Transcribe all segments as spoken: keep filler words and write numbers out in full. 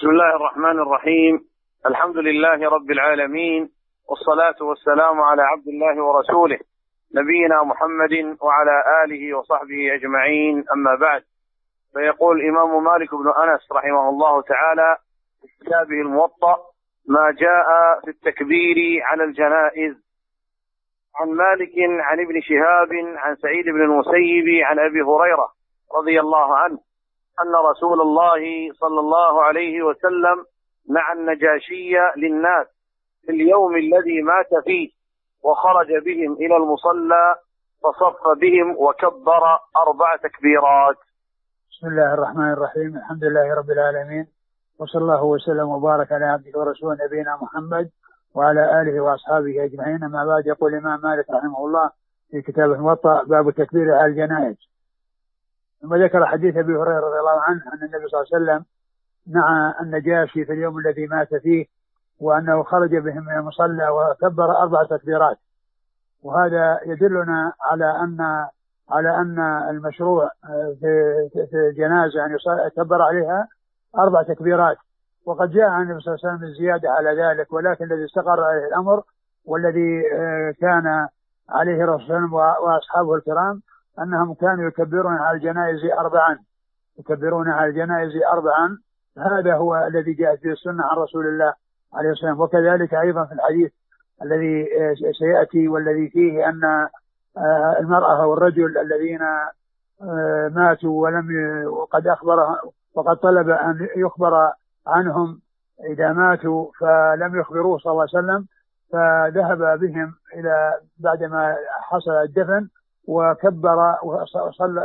بسم الله الرحمن الرحيم. الحمد لله رب العالمين، والصلاة والسلام على عبد الله ورسوله نبينا محمد وعلى آله وصحبه أجمعين، أما بعد. فيقول الإمام مالك بن أنس رحمه الله تعالى في كتابه الموطأ ما جاء في التكبير على الجنائز. عن مالك عن ابن شهاب عن سعيد بن المسيب عن أبي هريرة رضي الله عنه أن رسول الله صلى الله عليه وسلم نعى النجاشي للناس في اليوم الذي مات فيه، وخرج بهم إلى المصلى فصف بهم وكبر أربع تكبيرات. بسم الله الرحمن الرحيم. الحمد لله رب العالمين، وصلى الله وسلم وبارك على عبده ورسوله نبينا محمد وعلى آله وأصحابه أجمعين، أما بعد. يقول الإمام مالك رحمه الله في كتابه الموطأ باب التكبير على الجنائز، ثم ذكر حديث أبي هريرة رضي الله عنه أن النبي صلى الله عليه وسلم نعى النجاشي في اليوم الذي مات فيه، وأنه خرج بهم من المصلى وكبر أربع تكبيرات. وهذا يدلنا على أن على أن المشروع في الجنازة أن يكبر عليها أربع تكبيرات. وقد جاء عن النبي صلى الله عليه وسلم الزيادة على ذلك، ولكن الذي استقر عليه الأمر والذي كان عليه الرسول صلى الله عليه وسلم وأصحابه الكرام أنهم كانوا يكبرون على الجنائز أربعا يكبرون على الجنائز أربعا هذا هو الذي جاءت به السنة عن رسول الله عليه الصلاة والسلام. وكذلك أيضا في الحديث الذي سيأتي والذي فيه أن المرأة والرجل الذين ماتوا ولم وقد أخبر وقد طلب أن يخبر عنهم إذا ماتوا فلم يخبروه صلى الله عليه وسلم، فذهب بهم إلى بعدما حصل الدفن وكبر وصلى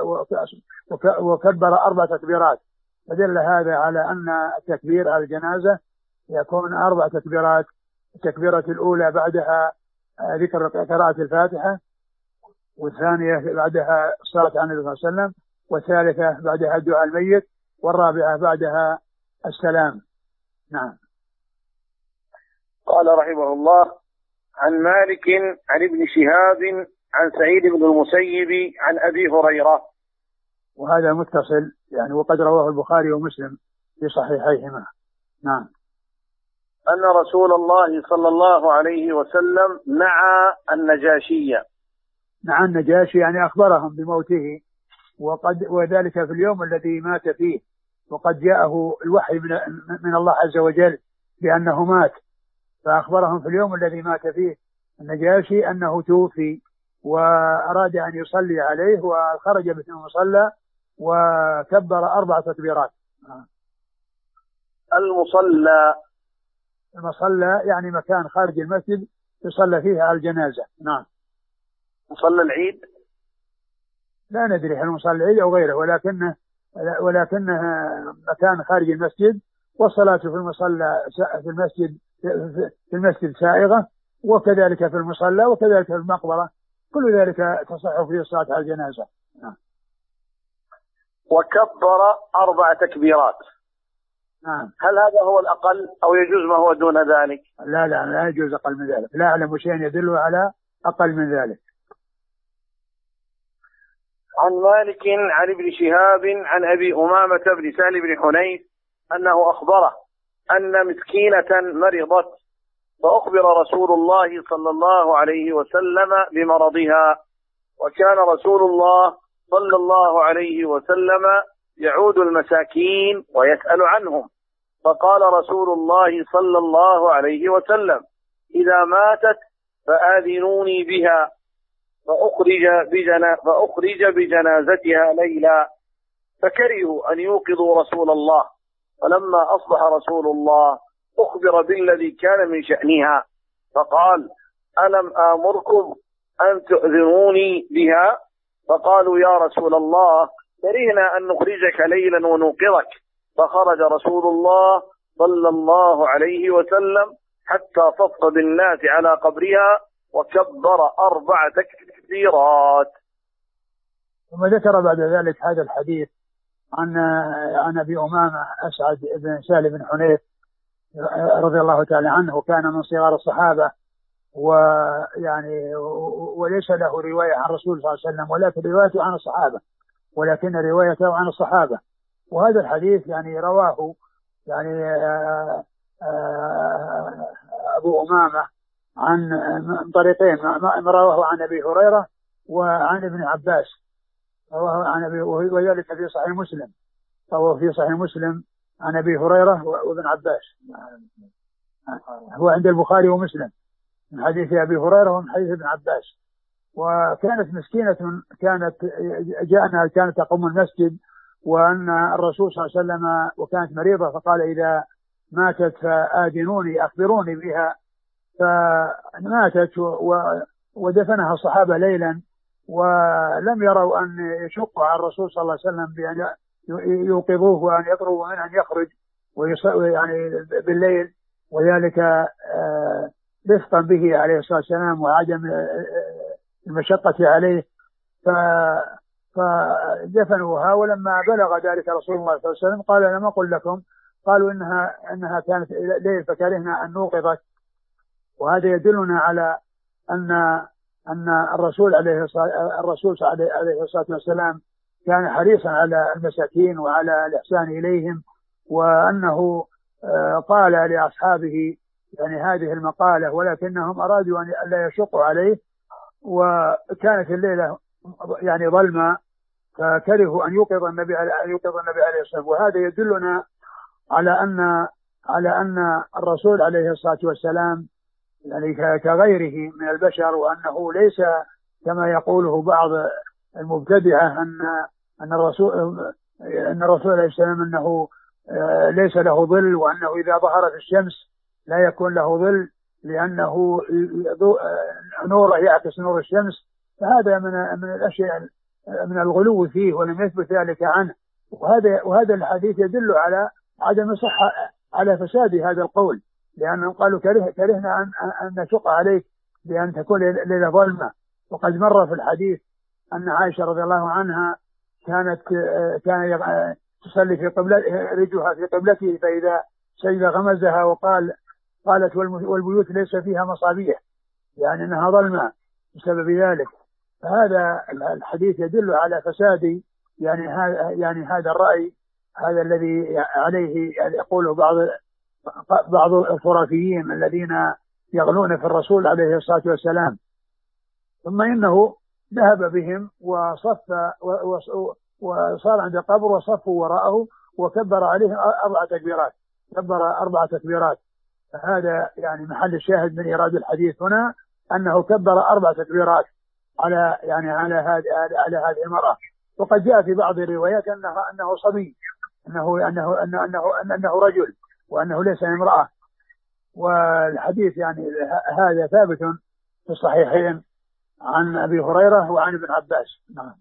وكبر أربع تكبيرات. فدل هذا على أن التكبير على الجنازة يكون أربع تكبيرات. التكبيرة الأولى بعدها ذكر قراءة الفاتحة، والثانية بعدها الصلاة على النبي صلى الله عليه وسلم، والثالثة بعدها الدعاء الميت، والرابعة بعدها السلام. نعم. قال رحمه الله عن مالك عن ابن شهاب عن سعيد بن المسيب عن أبي هريرة، وهذا متصل يعني، وقد رواه البخاري ومسلم في صحيحيهما. نعم. أن رسول الله صلى الله عليه وسلم نعى النجاشية. نعى النجاشي يعني أخبرهم بموته، وقد وذلك في اليوم الذي مات فيه، وقد جاءه الوحي من, من الله عز وجل بأنه مات، فأخبرهم في اليوم الذي مات فيه النجاشي أنه توفي، وأراد أن يصلي عليه وخرج من المصلى وكبر أربع تكبيرات. المصلى المصلى يعني مكان خارج المسجد يصلى فيه على الجنازة. نعم. مصلى العيد لا ندري هل مصلى العيد أو غيره، ولكنه ولكنه مكان خارج المسجد، والصلاة في المصلى في المسجد في المسجد سائغة، وكذلك في المصلى وكذلك في المقبرة، كل ذلك تصح فيه الصلاة على الجنازة. نعم. وكبر أربع تكبيرات. نعم. هل هذا هو الأقل أو يجوز ما هو دون ذلك؟ لا لا لا يجوز أقل من ذلك، لا أعلم شيء يدل على أقل من ذلك. عن مالك عن ابن شهاب عن أبي أمامة بن سهل بن حنيف أنه أخبره أن مسكينة مرضت، فأخبر رسول الله صلى الله عليه وسلم بمرضها، وكان رسول الله صلى الله عليه وسلم يعود المساكين ويسأل عنهم، فقال رسول الله صلى الله عليه وسلم إذا ماتت فآذنوني بها، فأخرج, بجنا فأخرج بجنازتها ليلا، فكرهوا أن يوقظوا رسول الله، فلما أصبح رسول الله أخبر بالذي كان من شأنها، فقال ألم آمركم أن تؤذنوني بها؟ فقالوا يا رسول الله كرهنا أن نخرجك ليلا ونوقظك، فخرج رسول الله صلى الله عليه وسلم حتى صف بالناس على قبرها وكبر أربع تكبيرات. ثم ذكر بعد ذلك هذا الحديث عن عن أبي أمامة أسعد بن سهل بن حنيف رضي الله تعالى عنه، وكان من صغار الصحابة، ويعني وليس له رواية عن رسول الله صلى الله عليه وسلم، ولكن روايته عن الصحابة، ولكن روايته عن الصحابة. وهذا الحديث يعني رواه يعني أبو أمامة عن طريقين، ما رواه عن أبي هريرة وعن ابن عباس، رواه عن أبي، وذلك في صحيح مسلم، رواه في صحيح مسلم عن أبي هريرة وابن عباس، هو عند البخاري ومسلم من حديث أبي هريرة ومن حديث ابن عباس. وكانت مسكينة كانت جاءنا كانت تقوم المسجد، وأن الرسول صلى الله عليه وسلم وكانت مريضة، فقال إذا ماتت فآذنوني أخبروني بها، فماتت ودفنها الصحابة ليلا، ولم يروا أن يشقوا على الرسول صلى الله عليه وسلم بأن يوقظوه وأن يطلبوا منه أن يخرج يعني بالليل، وذلك رفقا به عليه الصلاة والسلام وعدم المشقة عليه، فدفنوها. ولما بلغ ذلك رسول الله صلى الله عليه وسلم قال لما أقول لكم، قالوا إنها, إنها كانت ليل فكرهنا أن نوقظك. وهذا يدلنا على أن أن الرسول عليه الرسول عليه الصلاة والسلام كان حريصا على المساكين وعلى الإحسان إليهم، وأنه قال لأصحابه يعني هذه المقالة، ولكنهم أرادوا أن لا يشقوا عليه، وكانت الليلة يعني ظلمة، فكرهوا أن يوقظ النبي أن يوقظ النبي عليه الصلاة والسلام. وهذا يدلنا على أن على أن الرسول عليه الصلاة والسلام يعني كغيره من البشر، وأنه ليس كما يقوله بعض المبتدعة أن أن الرسول أن الرسول عليه السلام أنه ليس له ظل، وأنه إذا ظهرت الشمس لا يكون له ظل لأنه نوره يعكس نور الشمس. فهذا من من الأشياء من الغلو فيه، ولم يثبت ذلك عنه. وهذا وهذا الحديث يدل على عدم صحة على فساد هذا القول، لأنهم قالوا كره كرهنا أن أن نشق عليك بأن تكون ليلة ظلمة. وقد مر في الحديث أن عائشة رضي الله عنها كانت كان تصلي في قبلة رجلها في قبلته، فإذا سجد غمزها وقال قالت والبيوت ليس فيها مصابيح، يعني أنها ظلمة بسبب ذلك. فهذا الحديث يدل على فساد يعني هذا يعني هذا الرأي، هذا الذي عليه يعني يقوله بعض بعض الخرافيين الذين يغلون في الرسول عليه الصلاة والسلام. ثم إنه ذهب بهم وصف وصار عند القبر وصفوا وراءه وكبر عليهم أربع تكبيرات، كبر أربع تكبيرات. فهذا يعني محل الشاهد من إيراد الحديث هنا، أنه كبر أربع تكبيرات على يعني على هذه على هذه المرأة. وقد جاء في بعض الروايات أنه أنه صبي، أنه أنه أنه أنه, أنه رجل، وأنه ليس امرأة. والحديث يعني هذا ثابت في الصحيحين عن أبي هريرة وعن ابن عباس. نعم.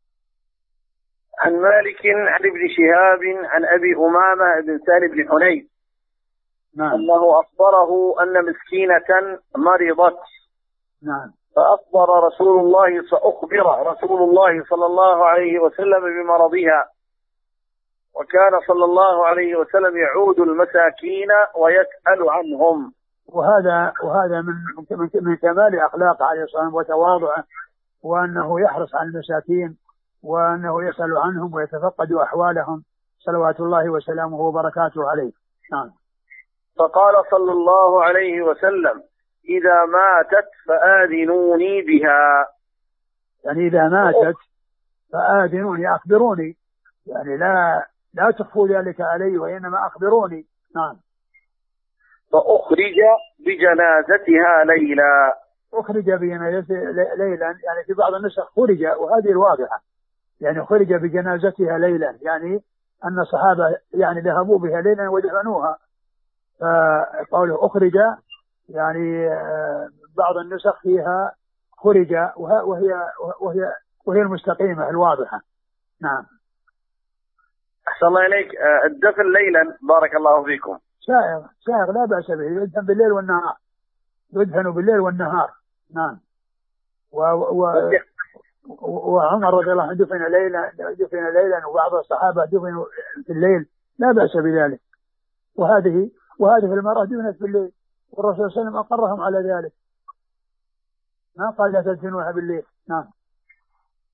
عن مالك عن ابن شهاب عن أبي أمامة بن سهل بن حنيف نعم. أنه أخبره أن مسكينة مرضت. نعم. فأخبر رسول الله فأخبر رسول الله صلى الله عليه وسلم بمرضها، وكان صلى الله عليه وسلم يعود المساكين ويسأل عنهم. وهذا وهذا من من كمال أخلاق عليه الصلاة والسلام وتواضعه، وأنه يحرص على المساكين، وأنه يسأل عنهم ويتفقد أحوالهم صلوات الله وسلامه وبركاته عليه. نعم. فقال صلى الله عليه وسلم إذا ماتت فآذنوني بها، يعني إذا ماتت فآذنوني أخبروني، يعني لا لا تخفوا ذلك علي وإنما أخبروني. نعم. فأخرج بجنازتها ليلا، أخرج بجنازتها ليلا، يعني في بعض النسخ خرج، وهذه الواضحة، يعني خرج بجنازتها ليلا، يعني أن الصحابة يعني ذهبوا بها ليلا ودفنوها. فقوله أخرج يعني بعض النسخ فيها خرج، وهي وهي وهي المستقيمة الواضحة. نعم. أحسن الله إليك. الدفن ليلا بارك الله فيكم سائغ سائغ لا بأس به، يدفن بالليل والنهار، يدفن بالليل والنهار. نعم. و و وعمر رضي الله عنه دفن ليلا دفن ليلا وبعض الصحابة دفنوا في الليل، لا بأس بذلك. وهذه وهذه المرأة دفنت في الليل، والرسول صلى الله عليه وسلم أقرهم على ذلك، ما قال لا تدفنوها بالليل. نعم.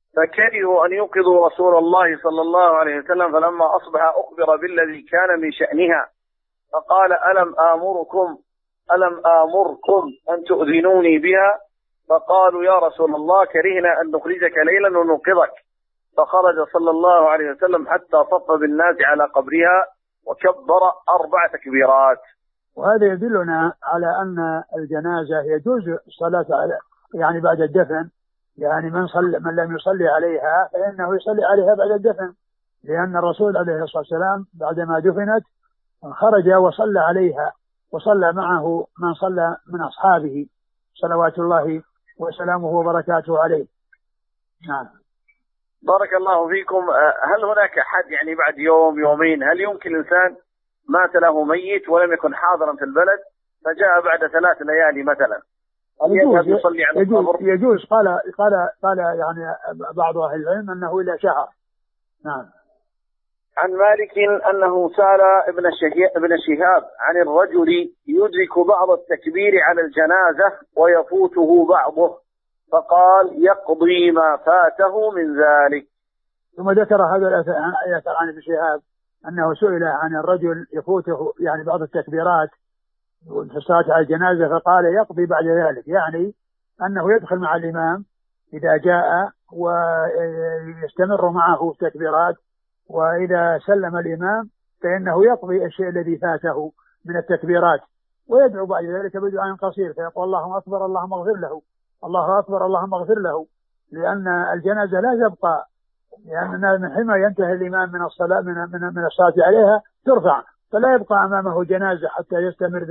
فكرهوا أن يوقظوا رسول الله صلى الله عليه وسلم، فلما أصبح أخبر بالذي كان من شأنها فقال: ألم آمركم ألم آمركم أن تؤذنوني بها؟ فقالوا: يا رسول الله كرهنا أن نخرجك ليلا ونوقظك. فخرج صلى الله عليه وسلم حتى صف بالناس على قبرها وكبر أربع تكبيرات. وهذا يدلنا على أن الجنازة يجوز الصلاة على يعني بعد الدفن، يعني من صلى من لم يصلي عليها فإنه يصلي عليها بعد الدفن، لأن الرسول عليه الصلاة والسلام بعدما دفنت خرج وصلى عليها، وصلى معه من صلى من أصحابه صلوات الله وسلامه وبركاته عليه. نعم. بارك الله فيكم. هل هناك حد يعني بعد يوم يومين هل يمكن الإنسان مات له ميت ولم يكن حاضرا في البلد فجاء بعد ثلاث ليالي مثلا، هل يذهب يصلي على القبر؟ يجوز, يجوز قال قال قال يعني بعض أهل العلم أنه إلى شهر. نعم. عن مالك أنه سأل ابن ابن شهاب عن الرجل يدرك بعض التكبير على الجنازة ويفوته بعضه، فقال: يقضي ما فاته من ذلك. ثم ذكر هذا الأثر عن ابن شهاب أنه سئل عن الرجل يفوته يعني بعض التكبيرات في الصلاة على الجنازة، فقال: يقضي بعد ذلك، يعني أنه يدخل مع الإمام إذا جاء ويستمر معه التكبيرات، وإذا سلم الإمام فإنه يقضي الشيء الذي فاته من التكبيرات، ويدعو بعد ذلك بدعاء قصير فيقول: اللهم أكبر اللهم اغفر له، الله أكبر اللهم اغفر له، لأن الجنازة لا تبقى، لأن من حين ينتهي الإمام من الصلاة من من من الصلاة عليها ترفع، فلا يبقى أمامه جنازة حتى يستمر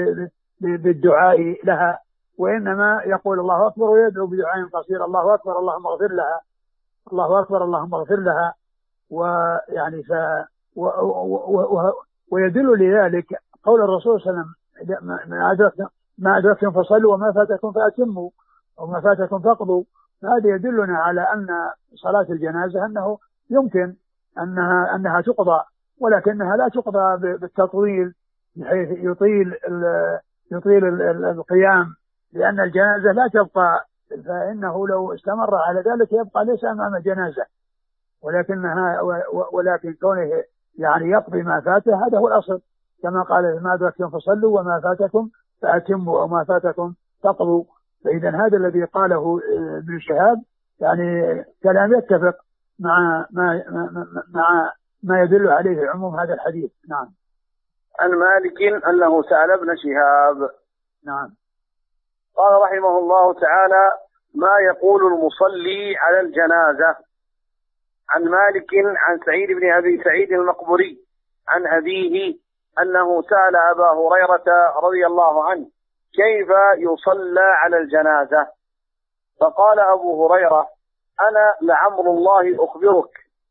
بالدعاء لها، وإنما يقول الله أكبر ويدعو بدعاء قصير: الله أكبر اللهم اغفر لها، الله أكبر اللهم اغفر لها. ويعني ف و و و ويدل لذلك قول الرسول صلى الله عليه وسلم: ما أدركتم ما أدركتم فصلوا وما فاتكم فأتموا وما فاتكم فاقضوا. هذا يدلنا على أن صلاة الجنازة أنه يمكن أنها أنها تقضى، ولكنها لا تقضى بالتطويل بحيث يطيل يطيل القيام، لأن الجنازة لا تبقى، فإنه لو استمر على ذلك يبقى ليس أمام جنازة، ولكنها ولكن كونه يعني يقضي ما فاته هذا هو الأصل، كما قال: ما أدركتم فصلوا وما فاتكم فأتموا وما فاتكم تقضوا. فإذا هذا الذي قاله ابن شهاب يعني كلام يتفق مع ما مع ما يدل عليه عموم هذا الحديث. نعم. عن مالك أنه سأل ابن شهاب. نعم. قال رحمه الله تعالى: ما يقول المصلي على الجنازة. عن مالك عن سعيد بن أبي سعيد المقبري عن أبيه أنه سأل أبا هريرة رضي الله عنه: كيف يصلى على الجنازة؟ فقال أبو هريرة: أنا لعمر الله أخبرك،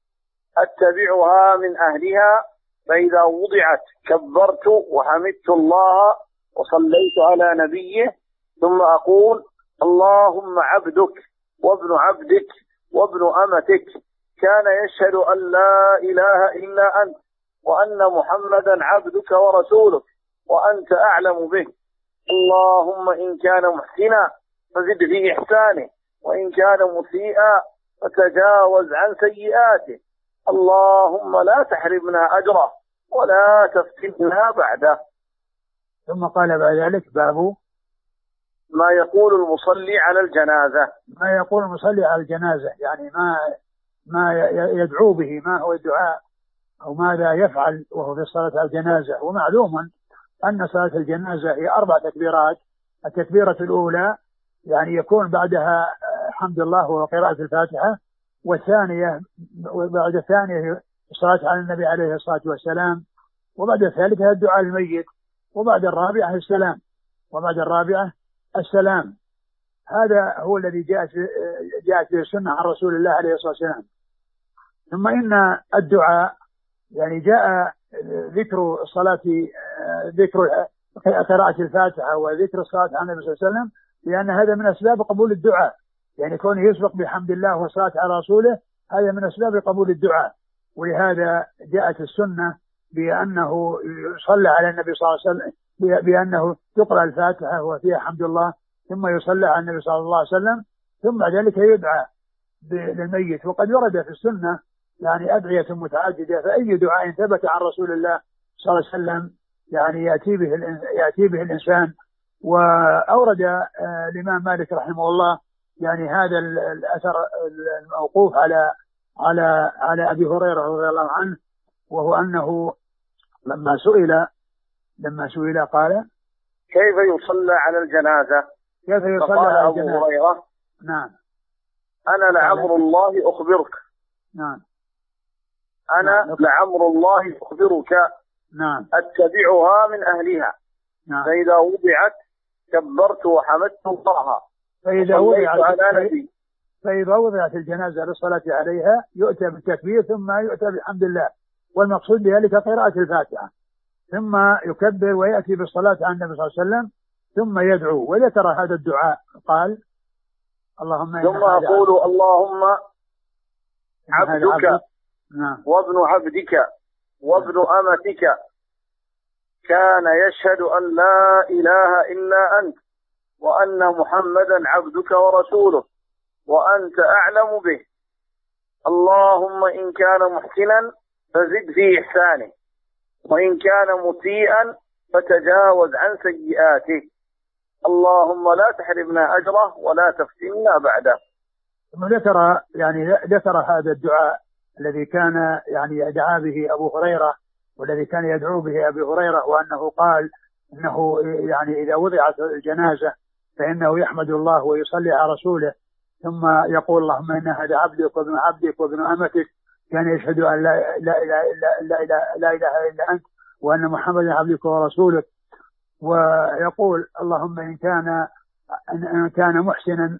أتبعها من أهلها، فإذا وضعت كبرت وحمدت الله وصليت على نبيه، ثم أقول: اللهم عبدك وابن عبدك وابن أمتك كان يشهد أن لا إله إلا أنت وأن محمدا عبدك ورسولك وأنت أعلم به، اللهم إن كان محسنا فزد في إحسانه، وإن كان مسيئا فتجاوز عن سيئاته، اللهم لا تحرمنا أجره ولا تفتنا بعده. ثم قال بعد ذلك: باب ما يقول المصلي على الجنازة. ما يقول المصلي على الجنازة يعني ما ما يدعو به، ما هو الدعاء أو ماذا يفعل وهو في الصلاة على الجنازة. ومعلوم أن صلاة الجنازة هي أربع تكبيرات. التكبيرة الأولى يعني يكون بعدها حمد الله وقراءة الفاتحة، والثانية وبعد الثانية الصلاة على النبي عليه الصلاة والسلام، وبعد الثالثة الدعاء الميت، وبعد الرابعة السلام وبعد الرابعة السلام. هذا هو الذي جاءت جاءت به السنة عن رسول الله عليه الصلاة والسلام. ثم إن الدعاء يعني جاء ذكر الصلاة ذكر قراءة الفاتحة وذكر الصلاة على النبي صلى الله عليه وسلم، لأن هذا من أسباب قبول الدعاء، يعني كونه يسبق بحمد الله والصلاة على رسوله هذا من أسباب قبول الدعاء. ولهذا جاءت السنة بأنه يصلى على النبي صلى الله عليه وسلم، بأنه تقرأ الفاتحة وفيها حمد الله، ثم يصلى على النبي صلى الله عليه وسلم، ثم بعد ذلك يدعى للميت. وقد ورد في السنة يعني أدعية متعددة، فأي دعاء ثبت عن رسول الله صلى الله عليه وسلم يعني يأتي به يأتي به الإنسان. وأورد الإمام مالك رحمه الله يعني هذا الأثر الموقوف على على على أبي هريرة رضي الله عنه، وهو أنه لما سئل لما سئل قال: كيف يصلى على الجنازة؟ كيف يصلى على الجنازة؟ أبو هريرة: نعم أنا لعمر الله أخبرك. نعم أنا نعم. لعمر الله أخبرك. نعم. أتبعها من أهلها. نعم. فإذا وضعت كبرت وحمدت الله. فإذا وضعت على نبي فإذا وضعت الجنازة للصلاة عليها يؤتى بالتكبير ثم يؤتى بالحمد لله، والمقصود بذلك قراءة الفاتحة، ثم يكبر ويأتي بالصلاة على النبي صلى الله عليه وسلم ثم يدعو. وذكر هذا الدعاء قال: اللهم ثم أقول اللهم عبدك نعم. وابن عبدك وابن أمتك كان يشهد أن لا إله إلا أنت وأن محمدا عبدك ورسوله وأنت أعلم به. اللهم إن كان محسنا فزد في إحسانه، وإن كان مسيئا فتجاوز عن سيئاته. اللهم لا تحرمنا أجره ولا تفتنا بعده. ثم ذكر يعني ذكر هذا الدعاء الذي كان يعني يدعى به أبو هريرة، والذي كان يدعو به أبي هريرة، وأنه قال إنه يعني إذا وضعت الجنازة فإنه يحمد الله ويصلي على رسوله، ثم يقول: اللهم إن هذا عبدك وابن عبدك وابن أمتك كان يشهد أن لا إله إلا لا إله إلا أنت وأن محمدا عبدك ورسولك. ويقول: اللهم إن كان إن كان محسنا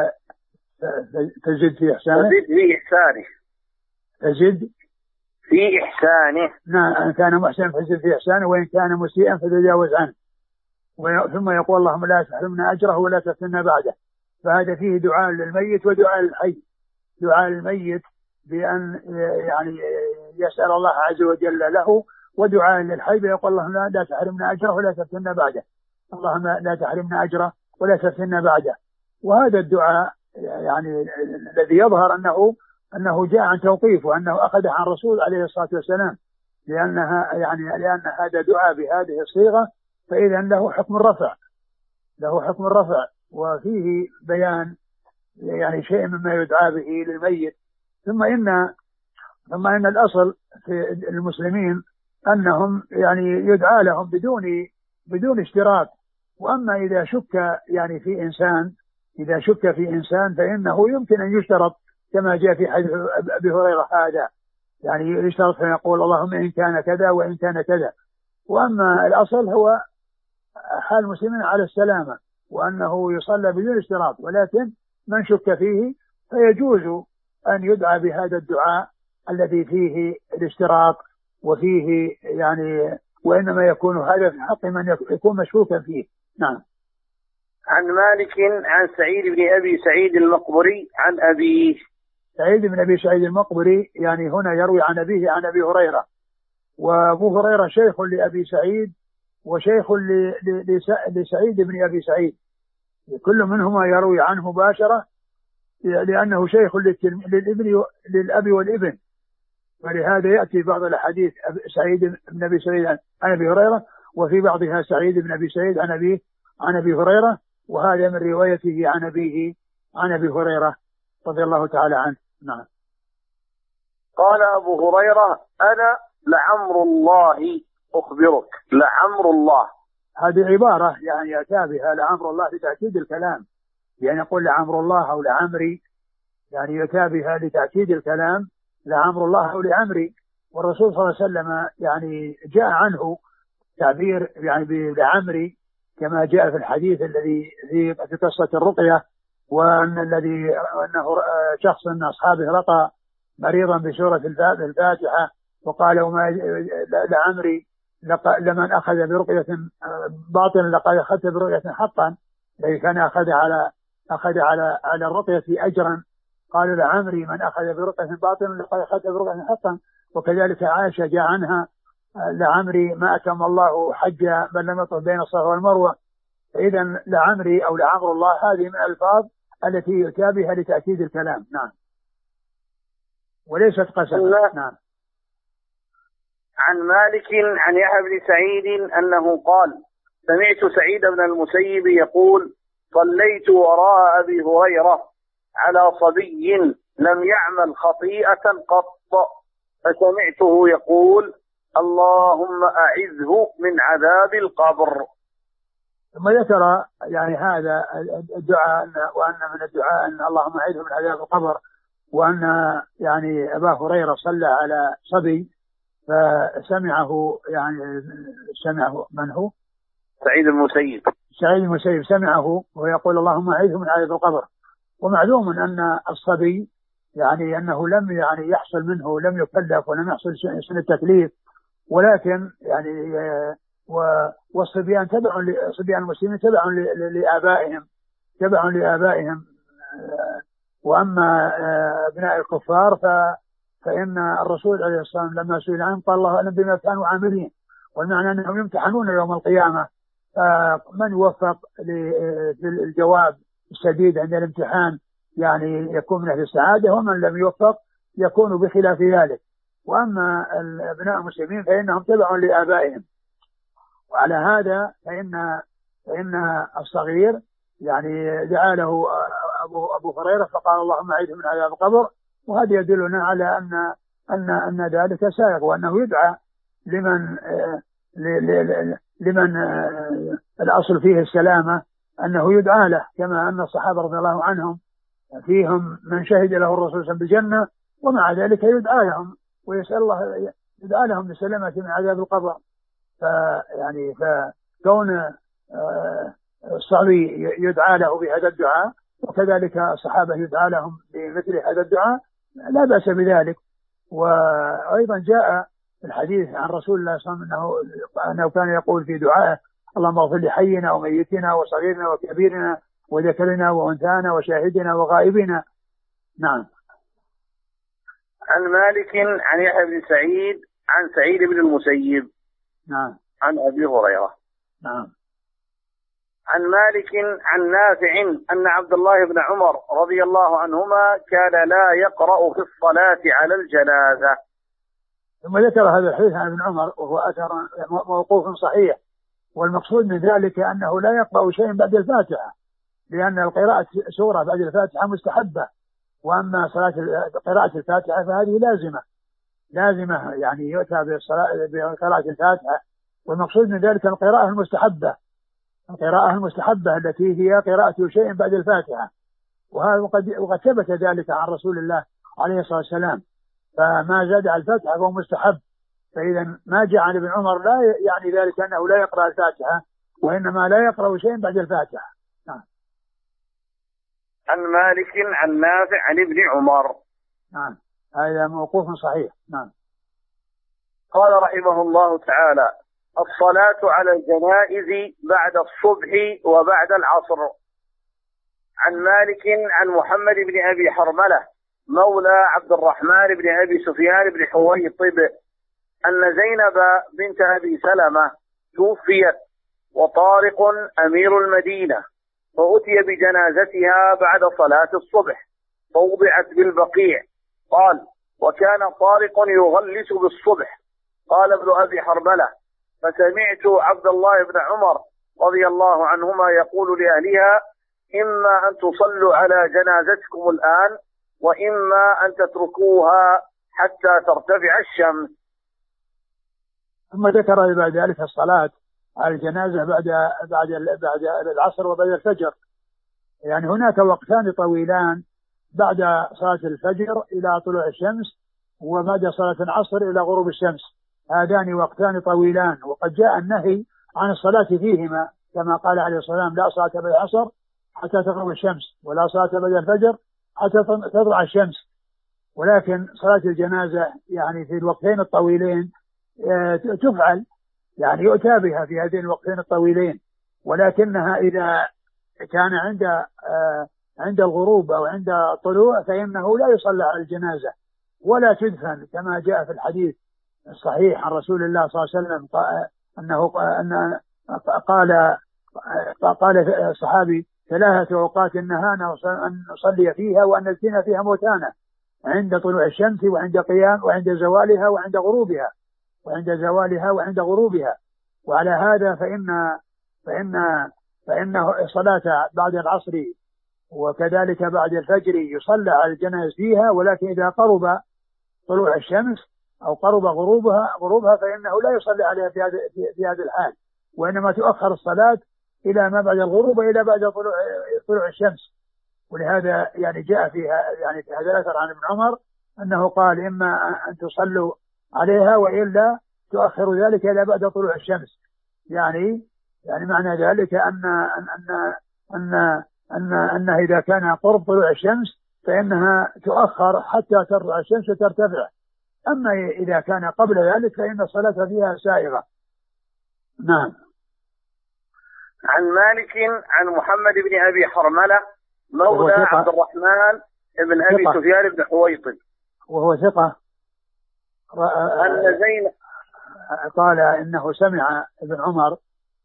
فزد في إحسانه فزد في إحسانه فزد في إحسانه نعم إن كان محسنا فزد في إحسانه، وإن كان مسيئا فتجاوز عنه. ثم يقول: اللهم لا تحرمنا أجره ولا تفتنا بعده. فهذا فيه دعاء للميت ودعاء للحي. دعاء الميت بأن يعني يسأل الله عز وجل له، ودعاء للحي يقول: اللهم لا تحرمنا أجره ولا تفتنا بعده. اللهم لا تحرمنا أجره ولا تفتنا بعده. وهذا الدعاء يعني الذي يظهر أنه أنه جاء عن توقيف، وأنه أخذ عن رسول عليه الصلاة والسلام، لأنها يعني لأن هذا دعاء بهذه الصيغة فإذا له حكم الرفع له حكم الرفع وفيه بيان يعني شيء مما يدعى به للميت. ثم إن ثم إن الأصل في المسلمين أنهم يعني يدعى لهم بدون بدون اشتراط. وأما إذا شك يعني في إنسان إذا شك في إنسان فإنه يمكن أن يشترط، كما جاء في حديث أبي هريرة هذا، يعني يشترط فيقول: اللهم إن كان كذا وإن كان كذا. وأما الأصل هو حال المسلمين على السلامة، وأنه يصلى بدون اشتراط. ولكن من شك فيه فيجوز أن يدعى بهذا الدعاء الذي فيه الاشتراط وفيه يعني، وإنما يكون هذا في حق من يكون مشكوكا فيه. نعم. عن مالك عن سعيد بن أبي سعيد المقبري عن أبيه. سعيد بن أبي سعيد المقبري يعني هنا يروي عن أبيه عن أبي هريرة، وأبو هريرة شيخ لأبي سعيد وشيخ لسعيد بن أبي سعيد، كل منهما يروي عنه مباشرة لأنه شيخ للابن للأب والابن. ولهذا يأتي بعض الأحاديث سعيد بن أبي سعيد عن أبي هريرة، وفي بعضها سعيد بن أبي سعيد عن أبيه عن أبي هريرة، وهذا من روايته عن أبيه عن أبي هريرة رضي الله تعالى عنه. نعم. قال أبو هريرة: أنا لعمر الله أخبرك. لعمر الله هذه عبارة يعني يأتى بها لعمر الله لتأكيد الكلام، يعني يقول لعمر الله أو لعمري، يعني يأتى بها لتأكيد الكلام لعمر الله أو لعمري. والرسول صلى الله عليه وسلم يعني جاء عنه تعبير يعني لعمري، كما جاء في الحديث الذي في قصة الرقية، وأن الذي أنه شخص من أصحابه رقى مريضا بسورة الفاتحة وقال: وما لعمري لمن أخذ برقية باطلا لقد أخذت برقية حقا، الذي كان أخذ على أخذ على على الرقية أجرا. قال: لعمري من أخذ برقية باطلا لقد أخذت برقية حقا. وكذلك عائشة جاء عنها: لعمري ما أتم الله حج من لم يطف بين الصفا والمروة. فإذا لعمري أو لعمر الله هذه من الألفاظ التي يؤتى بها لتأكيد الكلام. نعم. وليست قسما. نعم. عن مالك عن يحيى بن سعيد أنه قال سمعت سعيد بن المسيب يقول صليت وراء أبي هريرة على صبي لم يعمل خطيئة قط فسمعته يقول اللهم أعذه من عذاب القبر. ثم ذكر يعني هذا الدعاء وأن من الدعاء أن اللهم أعذه من عذاب القبر، وأن يعني أبا هريرة صلى على صبي فسمعه يعني سمعه من هو؟ سعيد المسيب. سعيد المسيب سمعه ويقول اللهم أعذه من عذاب القبر. ومعلوم أن الصبي يعني أنه لم يعني يحصل منه، لم يكلف ولم يحصل سن التكليف، ولكن يعني والصبيان تبع صبيان المسلمين تبع لآبائهم تبع لآبائهم وأما أبناء الكفار فإن الرسول عليه الصلاة والسلام لما سئل عنهم قال الله أعلم بما كانوا عاملين، والمعنى أنهم يمتحنون يوم القيامة، من يوفق للجواب السديد عند الامتحان يعني يكون من أهل السعادة، ومن لم يوفق يكون بخلاف ذلك. وأما أبناء المسلمين فإنهم تبع لآبائهم، وعلى هذا فإن فإن الصغير يعني دعا له أبو أبو هريرة فقال اللهم أعذه من عذاب القبر، وهذا يدلنا على أن أن أن ذلك سائغ، وأنه يدعى لمن لمن الأصل فيه السلامة أنه يدعى له، كما أن الصحابة رضي الله عنهم فيهم من شهد له الرسول صلى الله عليه وسلم بالجنة ومع ذلك يدعى لهم ويسأل الله يدعى لهم بسلامة من عذاب القبر. فيعني فكون الصحابي يدعى له بهذا الدعاء وكذلك الصحابة يدعى لهم بمثل هذا الدعاء لا بأس بذلك. وأيضا جاء الحديث عن رسول الله صلى الله عليه وسلم أنه كان يقول في دعائه اللهم اغفر لحينا وميتنا وصغيرنا وكبيرنا وذكرنا وأنثانا وشاهدنا وغائبنا. نعم. عن مالك عن يحيى بن سعيد عن سعيد بن المسيب نعم عن أبي هريرة. نعم. عن مالك عن نافع أن عبد الله بن عمر رضي الله عنهما كان لا يقرأ في الصلاة على الجنازة. ثم ذكر هذا الحديث عن ابن عمر وهو أثر موقوف صحيح، والمقصود من ذلك أنه لا يقرأ شيء بعد الفاتحة، لأن القراءة سورة بعد الفاتحة مستحبة، وأما صلاة قراءة الفاتحة فهذه لازمة لازمة يعني يؤتى بقراءة الفاتحة، والمقصود من ذلك القراءة المستحبة القراءة المستحبة التي هي قراءة شيء بعد الفاتحة، وهذا وقد وقد ثبت ذلك عن رسول الله عليه الصلاة والسلام، فما زاد على الفاتحة فهو مستحب. فإذا ما جاء عن ابن عمر لا يعني ذلك أنه لا يقرأ الفاتحة، وإنما لا يقرأ شيء بعد الفاتحة. نعم. عن مالك عن نافع عن ابن عمر. نعم. هذا موقوف صحيح. نعم. قال رحمه الله تعالى الصلاة على الجنائز بعد الصبح وبعد العصر. عن مالك عن محمد بن أبي حرملة مولى عبد الرحمن بن أبي سفيان بن حويطب أن زينب بنت أبي سلمة توفيت وطارق أمير المدينة، فأتي بجنازتها بعد صلاة الصبح فوضعت بالبقيع. قال وكان طارق يغلس بالصبح. قال ابن أبي حرملة فسمعت عبد الله بن عمر رضي الله عنهما يقول لأهلها إما أن تصلوا على جنازتكم الآن وإما أن تتركوها حتى ترتفع الشمس. ثم ذكر بعد ذلك الصلاة على الجنازة بعد بعد بعد العصر وبعد الفجر، يعني هناك وقتان طويلان بعد صلاة الفجر إلى طلوع الشمس، وبعد صلاة العصر إلى غروب الشمس، هذان وقتان طويلان، وقد جاء النهي عن الصلاة فيهما كما قال عليه الصلاة والسلام لا صلاة بعد العصر حتى تغرب الشمس ولا صلاة بعد الفجر حتى تطلع الشمس. ولكن صلاة الجنازة يعني في الوقتين الطويلين تفعل، يعني يؤتى بها في هذين الوقتين الطويلين، ولكنها إذا كان عند عند الغروب أو عند الطلوع فإنه لا يصلى على الجنازة ولا تدفن، كما جاء في الحديث الصحيح عن رسول الله صلى الله عليه وسلم أنه أن قال قال الصحابي ثلاثة أوقات نهانا أن نصلي فيها وأن ندفن فيها موتانا، عند طلوع الشمس وعند قيام وعند زوالها وعند غروبها وعند زوالها وعند غروبها. وعلى هذا فإن فإن فإنه صلاة بعد العصر وكذلك بعد الفجر يصلى على الجنائز فيها، ولكن إذا قرب طلوع الشمس أو قرب غروبها غروبها فإنه لا يصلي عليها في هذا في هذا الحال، وإنما تؤخر الصلاة إلى ما بعد الغروب وإلى بعد طلوع طلوع الشمس. ولهذا يعني جاء فيها يعني في هذا الأثر عن ابن عمر أنه قال إما أن تصلوا عليها وإلا تؤخر ذلك إلى بعد طلوع الشمس. يعني يعني معنى ذلك أن أن أن أن, أن, أن إذا كان قرب طلوع الشمس فإنها تؤخر حتى تطلع الشمس وترتفع. أما إذا كان قبل ذلك فإن الصلاة فيها سائغة. نعم. عن مالك عن محمد بن أبي حرملة مولى عبد الرحمن بن أبي ثقة. سفيان بن حويطب وهو ثقة. أن زين قال إنه سمع ابن عمر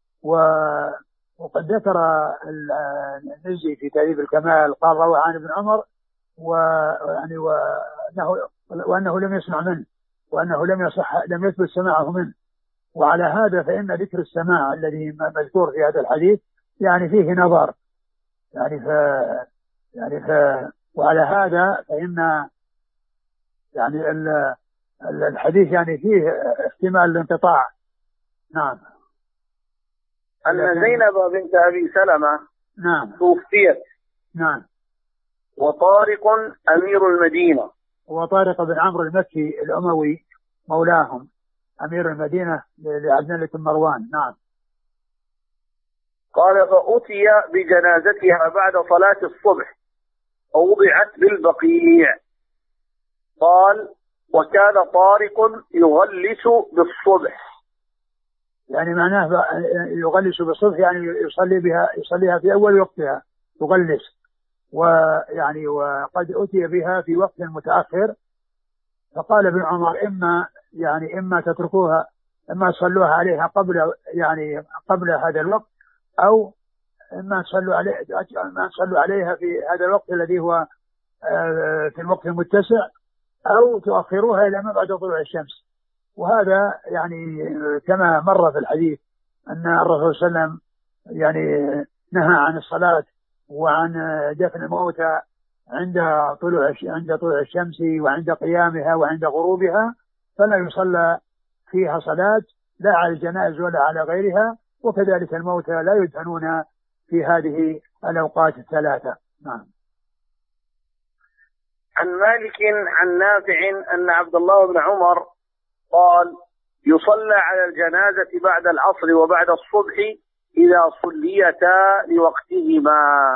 وقد ذكر النزي في تهذيب الكمال قال روى عن ابن عمر ويعني وأنه, وأنه لم يسمع منه وأنه لم يصح لم يثبت سماعه منه. وعلى هذا فإن ذكر السماع الذي مذكور في هذا الحديث يعني فيه نظر يعني ف يعني ف وعلى هذا فإن يعني ال... الحديث يعني فيه احتمال الانقطاع. نعم. أن زينب بنت أبي سلمة نعم توفيت. نعم. وطارق أمير المدينة. وطارق بن عمرو المكي الأموي مولاهم أمير المدينة لعبد الملك بن مروان. نعم. قال فأتي بجنازتها بعد صلاة الصبح ووضعت بالبقيع. قال وكان طارق يغلس بالصبح. يعني معناه يغلس بالصبح يعني يصلي بها يصليها في أول وقتها يغلس. ويعني وقد أتي بها في وقت متأخر فقال ابن عمر إما يعني إما تتركوها إما تصلوها عليها قبل يعني قبل هذا الوقت أو إما تصلوا عليه إما تصلوا عليها في هذا الوقت الذي هو في الوقت المتسع أو تؤخروها إلى ما بعد طلوع الشمس. وهذا يعني كما مر في الحديث أن الرسول صلى الله عليه وسلم يعني نهى عن الصلاة وعن دفن الموتى عند طلوع عند طلوع الشمس وعند قيامها وعند غروبها، فلا يصلى فيها صلاة لا على الجنائز ولا على غيرها. وكذلك الموتى لا يدفنون في هذه الأوقات الثلاثة. نعم. عن مالك عن نافع أن عبد الله بن عمر قال يصلى على الجنازة بعد العصر وبعد الصبح إذا صليتا لوقتهما.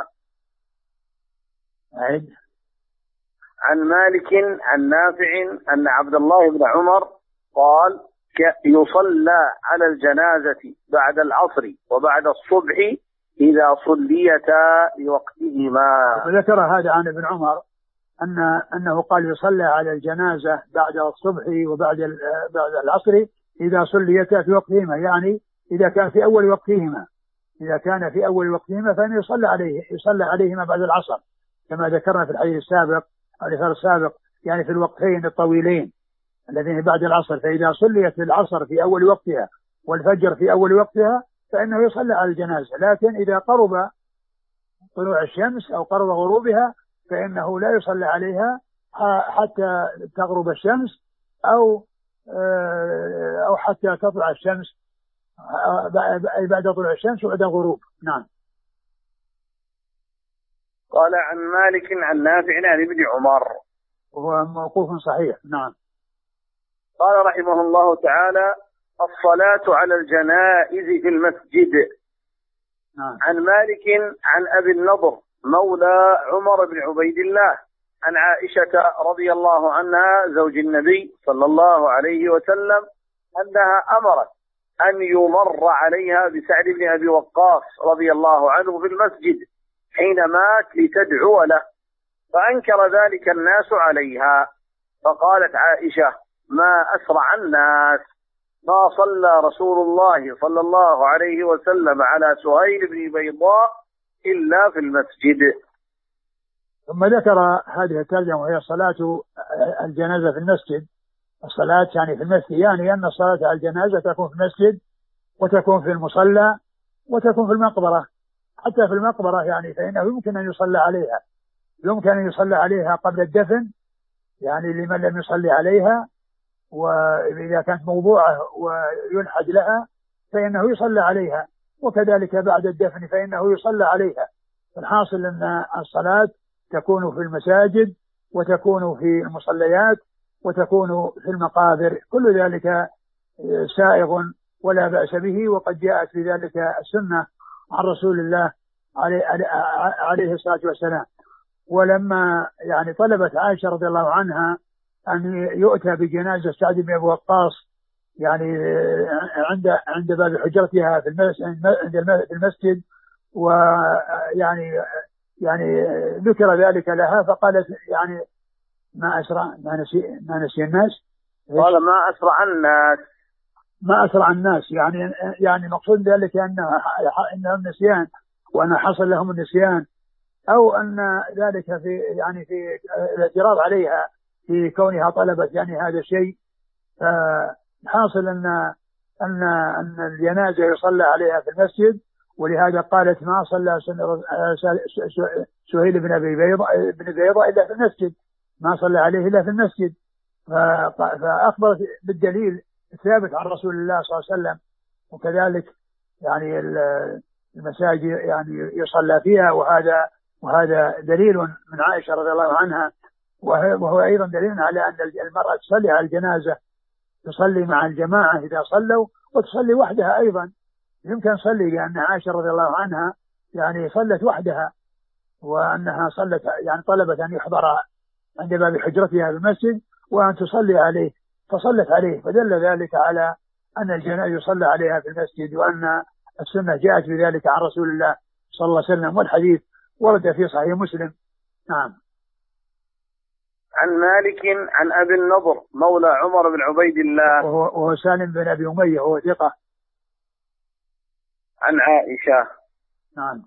عيد. عن مالك عن نافع أن عبد الله بن عمر قال يصلى على الجنازة بعد العصر وبعد الصبح إذا صليتا لوقتهما. وذكر هذا عن ابن عمر أن أنه قال يصلى على الجنازة بعد الصبح وبعد بعد العصر إذا صليتا في وقتهما، يعني إذا كان في أول وقتهما إذا كان في أول وقتهما فإن يصلى عليه يصلى عليهما بعد العصر كما ذكرنا في الحديث السابق الإثار السابق يعني في الوقتين الطويلين الذين بعد العصر. فإذا صليت العصر في أول وقتها والفجر في أول وقتها فإنه يصلى على الجنازة. لكن إذا قرب طلوع الشمس أو قرب غروبها فإنه لا يصلى عليها حتى تغرب الشمس أو أو حتى تطلع الشمس أي بعد طلوع الشمس وبعد الغروب. نعم. قال عن مالك عن نافع عن ابن عمر وهو موقوف صحيح. نعم. قال رحمه الله تعالى الصلاة على الجنائز في المسجد. نعم. عن مالك عن أبي النضر مولى عمر بن عبيد الله عن عائشة رضي الله عنها زوج النبي صلى الله عليه وسلم أنها أمرت أن يمر عليها بسعد بن أبي وقاص رضي الله عنه في المسجد حين مات لتدعو له، فأنكر ذلك الناس عليها، فقالت عائشة ما أسرع الناس، ما صلى رسول الله صلى الله عليه وسلم على سهيل بن بيضاء إلا في المسجد. ثم ذكر هذه الترجمة وهي صلاة الجنازة في المسجد. الصلاة يعني في المسجد، يعني أن الصلاة على الجنازة تكون في المسجد وتكون في المصلى وتكون في المقبرة. حتى في المقبرة يعني فإنه يمكن أن يصلى عليها، يمكن أن يصلى عليها قبل الدفن يعني لمن لم يصلي عليها، وإذا كانت موضوعة ويلحد لها فإنه يصلى عليها، وكذلك بعد الدفن فإنه يصلى عليها. الحاصل أن الصلاة تكون في المساجد وتكون في المصليات وتكون في المقابر، كل ذلك سائغ ولا بأس به، وقد جاءت في ذلك السنة عن رسول الله عليه الصلاة والسلام. ولما يعني طلبت عائشة رضي الله عنها أن يؤتى بجنازة سعد بن أبي وقاص يعني عند عند باب حجرتها في المسجد، ويعني يعني ذكر ذلك لها فقالت يعني ما أسرع ما نسي ما نسي الناس، قال ما أسرع الناس ما أسرع الناس يعني يعني مقصود ذلك أن أنهم نسيان وأن حصل لهم النسيان، أو أن ذلك في يعني في الاعتراض عليها في كونها طلبت يعني هذا الشيء. فحاصل أن أن أن الجنازة يصلى عليها في المسجد، ولهذا قالت ما صلى سهيل بن أبي بيضة بن بيضة إلا في المسجد، ما صلى عليه إلا في المسجد. فأخبرت بالدليل الثابت عن رسول الله صلى الله عليه وسلم. وكذلك يعني المساجد يعني يصلى فيها، وهذا وهذا دليل من عائشة رضي الله عنها، وهو أيضا دليل على أن المرأة تصلي على الجنازة، تصلي مع الجماعة إذا صلوا، وتصلي وحدها أيضا، يمكن تصلي، لأن عائشة رضي الله عنها يعني صلت وحدها، وأنها صلت يعني طلبت أن يحضر عند باب حجرتها في المسجد وأن تصلي عليه، فصلت عليه، فدل ذلك على أن الجنازة يصلى عليها في المسجد، وأن السنة جاءت بذلك عن رسول الله صلى الله عليه وسلم، والحديث ورد في صحيح مسلم. نعم. عن مالك عن أبي النضر مولى عمر بن عبيد الله وهو, وهو سالم بن أبي أمية وهو ثقة. عن عائشة. نعم.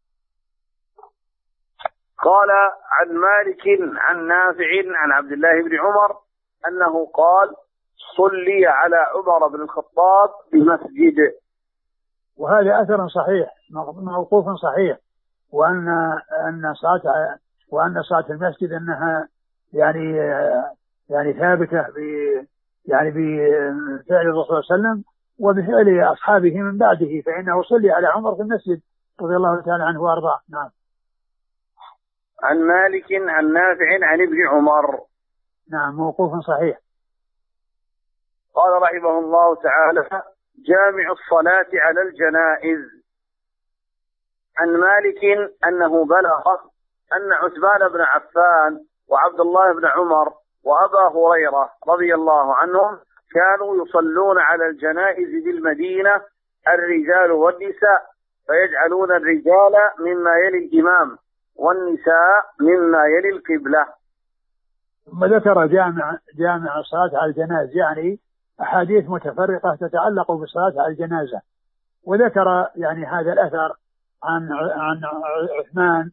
قال عن مالك عن نافع عن عبد الله بن عمر أنه قال صلي على عمر بن الخطاب بمسجد. وهذا أثر صحيح موقوف صحيح، وأن أن صلاة وأن صلاة المسجد أنها يعني يعني ثابتة ب يعني بفعل الرسول صلى الله عليه وسلم وبفعل أصحابه من بعده، فإنه صلي على عمر في المسجد رضي الله تعالى عنه وأرضاه. نعم. عن مالك عن نافع عن ابن عمر. نعم موقوف صحيح. قال رحمه الله تعالى جامع الصلاة على الجنائز. عن مالك أنه بلغ أن عثمان بن عفان وعبد الله بن عمر وأبا هريرة رضي الله عنهم كانوا يصلون على الجنائز بالمدينة الرجال والنساء، فيجعلون الرجال مما يلي الإمام والنساء مما يلي القبلة. ثم ذكر جامع جامع الصلاة على الجنازة، يعني أحاديث متفرقة تتعلق بالصلاة على الجنازة، وذكر يعني هذا الأثر عن عن عثمان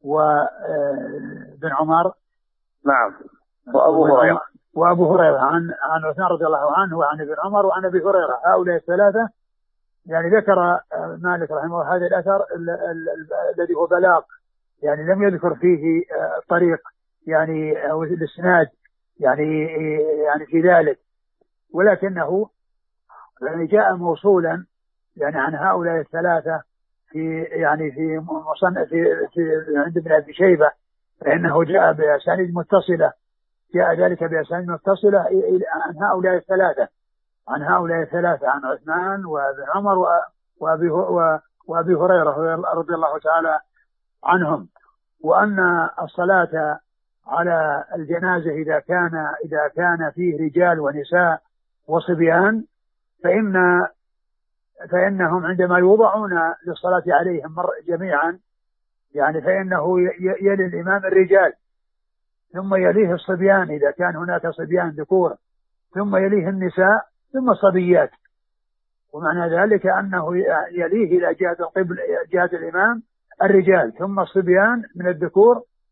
وابن عمر. نعم. وأبو هريرة وأبو هريرة عن عن عثمان رضي الله عنه وعن ابن عمر وعن أبي هريرة، هؤلاء الثلاثة. يعني ذكر مالك رحمه الله هذا الأثر الذي هو بلاغ، يعني لم يذكر فيه الطريق يعني أو الإسناد يعني يعني في ذلك، ولكنه يعني جاء موصولا يعني عن هؤلاء الثلاثة في يعني في مصنف في, في عند ابن أبي شيبة، فإنه جاء بأسانيد متصلة، جاء ذلك بأسانيد متصلة عن هؤلاء الثلاثة عن هؤلاء الثلاثة عن عثمان وابن عمر وأبي وأبي هريرة رضي الله تعالى عنهم. وأن الصلاة على الجنازة إذا كان إذا كان فيه رجال ونساء وصبيان فإن فإنهم عندما يوضعون للصلاة عليهم جميعا يعني فإنه يلي الإمام الرجال، ثم يليه الصبيان إذا كان هناك صبيان ذكور، ثم يليه النساء، ثم الصبيات. ومعنى ذلك أنه يليه إلى جهة القبل جهة الإمام الرجال، ثم الصبيان من الذكور،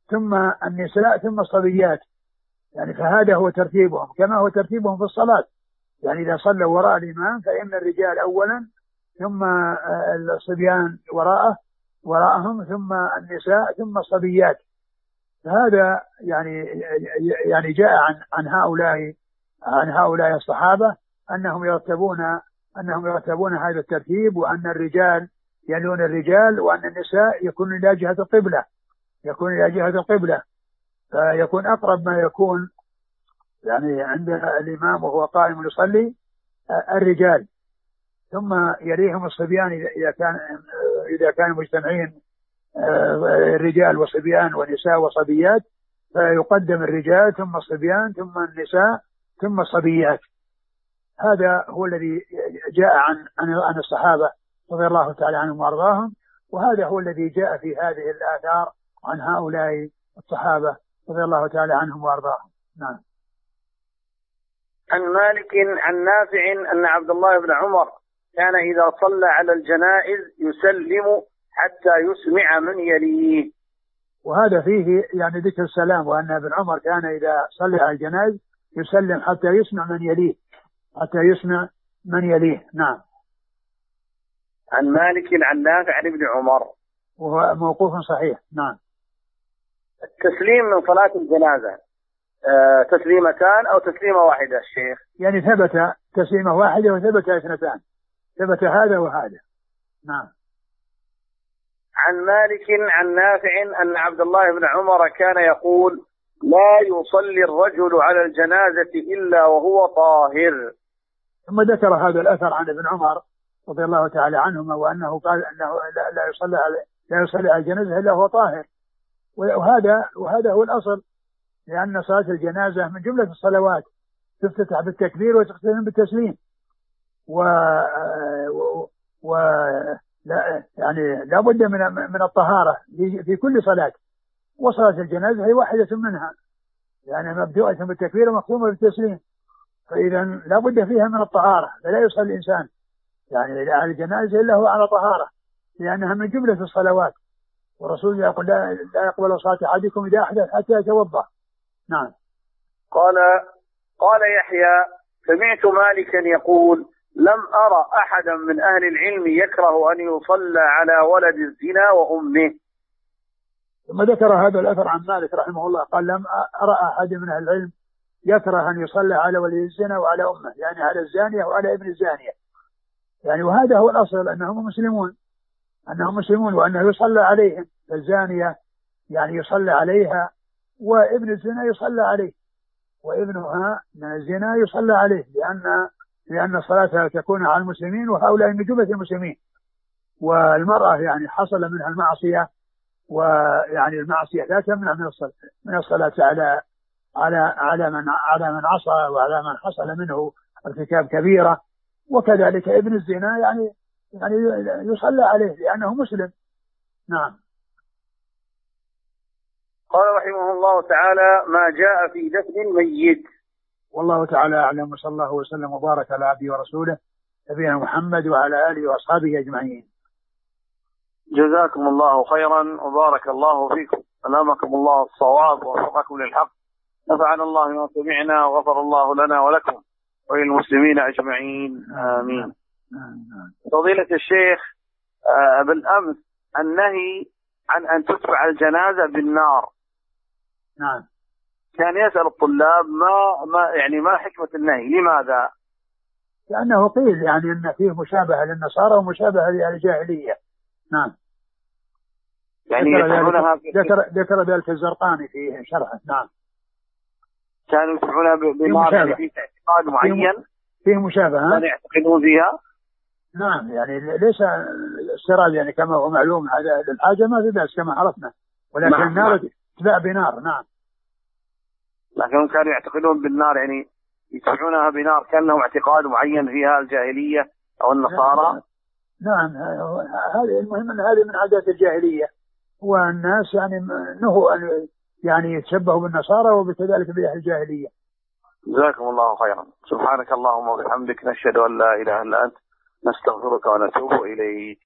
ثم النساء ثم الصبيات. يعني فهذا هو ترتيبهم كما هو ترتيبهم في الصلاة. يعني إذا صلوا وراء الإمام فإن الرجال أولا ثم الصبيان وراءه وراءهم ثم النساء ثم الصبيات. هذا يعني يعني جاء عن عن هؤلاء عن هؤلاء الصحابة أنهم يرتبون أنهم يرتبون هذا الترتيب، وأن الرجال يلون الرجال، وأن النساء يكون إلى جهة القبلة يكون إلى جهة القبلة فيكون أقرب ما يكون يعني عند الإمام وهو قائم يصلي الرجال، ثم يليهم الصبيان إذا كان إذا كانوا مجتمعين الرجال وصبيان ونساء وصبيات، فيقدم الرجال ثم الصبيان ثم النساء ثم الصبيات. هذا هو الذي جاء عن عن الصحابة رضي الله تعالى عنهم وأرضاهم، وهذا هو الذي جاء في هذه الآثار عن هؤلاء الصحابة رضي الله تعالى عنهم وأرضاهم. نعم. عن مالك عن نافع أن عبد الله بن عمر كان إذا صلى على الجنائز يسلم حتى يسمع من يليه. وهذا فيه يعني ذكر السلام، وأن ابن عمر كان إذا صلى على الجنائز يسلم حتى يسمع من يليه حتى يسمع من يليه. نعم. عن مالك عن نافع عن ابن عمر، وهو موقوف صحيح. نعم. التسليم من صلاة الجنازة آه تسليمتان أو تسليمة واحدة الشيخ؟ يعني ثبت تسليمة واحدة وثبت اثنتان، ثبت هذا وهذا. نعم. عن مالك عن نافع أن عبد الله بن عمر كان يقول لا يصلي الرجل على الجنازة إلا وهو طاهر. ثم ذكر هذا الأثر عن ابن عمر رضي الله تعالى عنهما، وأنه قال أنه لا يصلي على لا يصلي على الجنازة إلا وهو طاهر. وهذا وهذا هو الأصل، لأن صلاة الجنازة من جملة الصلوات تفتتح بالتكبير وتختتم بالتسليم، و, و... لا يعني لا بد من من الطهارة في كل صلاة، وصلاة الجنازة هي واحدة منها، يعني مبدوءة بالتكبير ومختومة بالتسليم، فإذا لا بد فيها من الطهارة. فلا يصلي الإنسان يعني على الجنازة إلا هو على طهارة، لأنها من جملة الصلوات، والرسول يقول لا, لا يقبل صلاة أحدكم إذا أحدث حتى يتوضأ. نعم. قال قال يحيى سمعت مالكا يقول لم أرى أحدا من أهل العلم يكره أن يصلى على ولد الزنا وأمه. ثم ذكر هذا الأثر عن مالك رحمه الله، قال لم أرى أحد من أهل العلم يكره أن يصلى على ولد الزنا وعلى أمه، يعني على الزانية وعلى ابن الزانية. يعني وهذا هو الأصل، أنهم مسلمون أنهم مسلمون وأنه يصلى عليهم. الزانية يعني يصلى عليها، وابن الزنا يصلى عليه، وابنها من الزنا يصلى عليه، لأن لأن الصلاة تكون على المسلمين، وهؤلاء من جملة المسلمين. والمرأة يعني حصل منها المعصية، ويعني المعصية لا تمنع من الصلاة من الصلاة على على على من على من عصى وعلى من حصل منه ارتكاب كبيرة. وكذلك ابن الزنا يعني يعني يصلى عليه لأنه مسلم. نعم. قال رحمه الله تعالى ما جاء في دفن الميت. والله تعالى أعلم، وصلى الله وسلم وبارك على عبده ورسوله نبينا محمد وعلى آله وأصحابه أجمعين. جزاكم الله خيرا وبارك الله فيكم، ألهمكم الله الصواب ووفقكم للحق، نفعنا الله بما سمعنا وغفر الله لنا ولكم وللمسلمين أجمعين آمين. فضيلة الشيخ بالأمس النهي عن أن تتبع الجنازة بالنار. نعم. كان يسأل الطلاب ما ما يعني ما حكمة النهي، لماذا؟ لأنه قيل يعني أن فيه مشابهة للنصارى ومشابهة للجاهلية. نعم. يعني ذكر ذكر ذكر ذلك الزرقاني في شرحه. نعم. كانوا يتبعونها بنار يعني في اعتقاد معين، فيه مشابهة كانوا يعتقدون فيها. نعم. يعني ليس السراب يعني كما هو معلوم هذا الحاجة ما في بأس كما عرفنا، ولكن نعم. النار تتبع بنار. نعم. لكنهم كانوا يعتقدون بالنار، يعني يتبعونها بنار، كان لهم اعتقاد معين فيها الجاهلية أو النصارى. نعم. هذه المهم أن هذه من عادات الجاهلية، والناس يعني نهوا أن يعني يتشبهوا بالنصارى وبكذلك بأهل الجاهلية. جزاكم الله خيرا. سبحانك اللهم وبحمدك، نشهد أن لا إله إلا أنت، نستغفرك ونتوب إليك.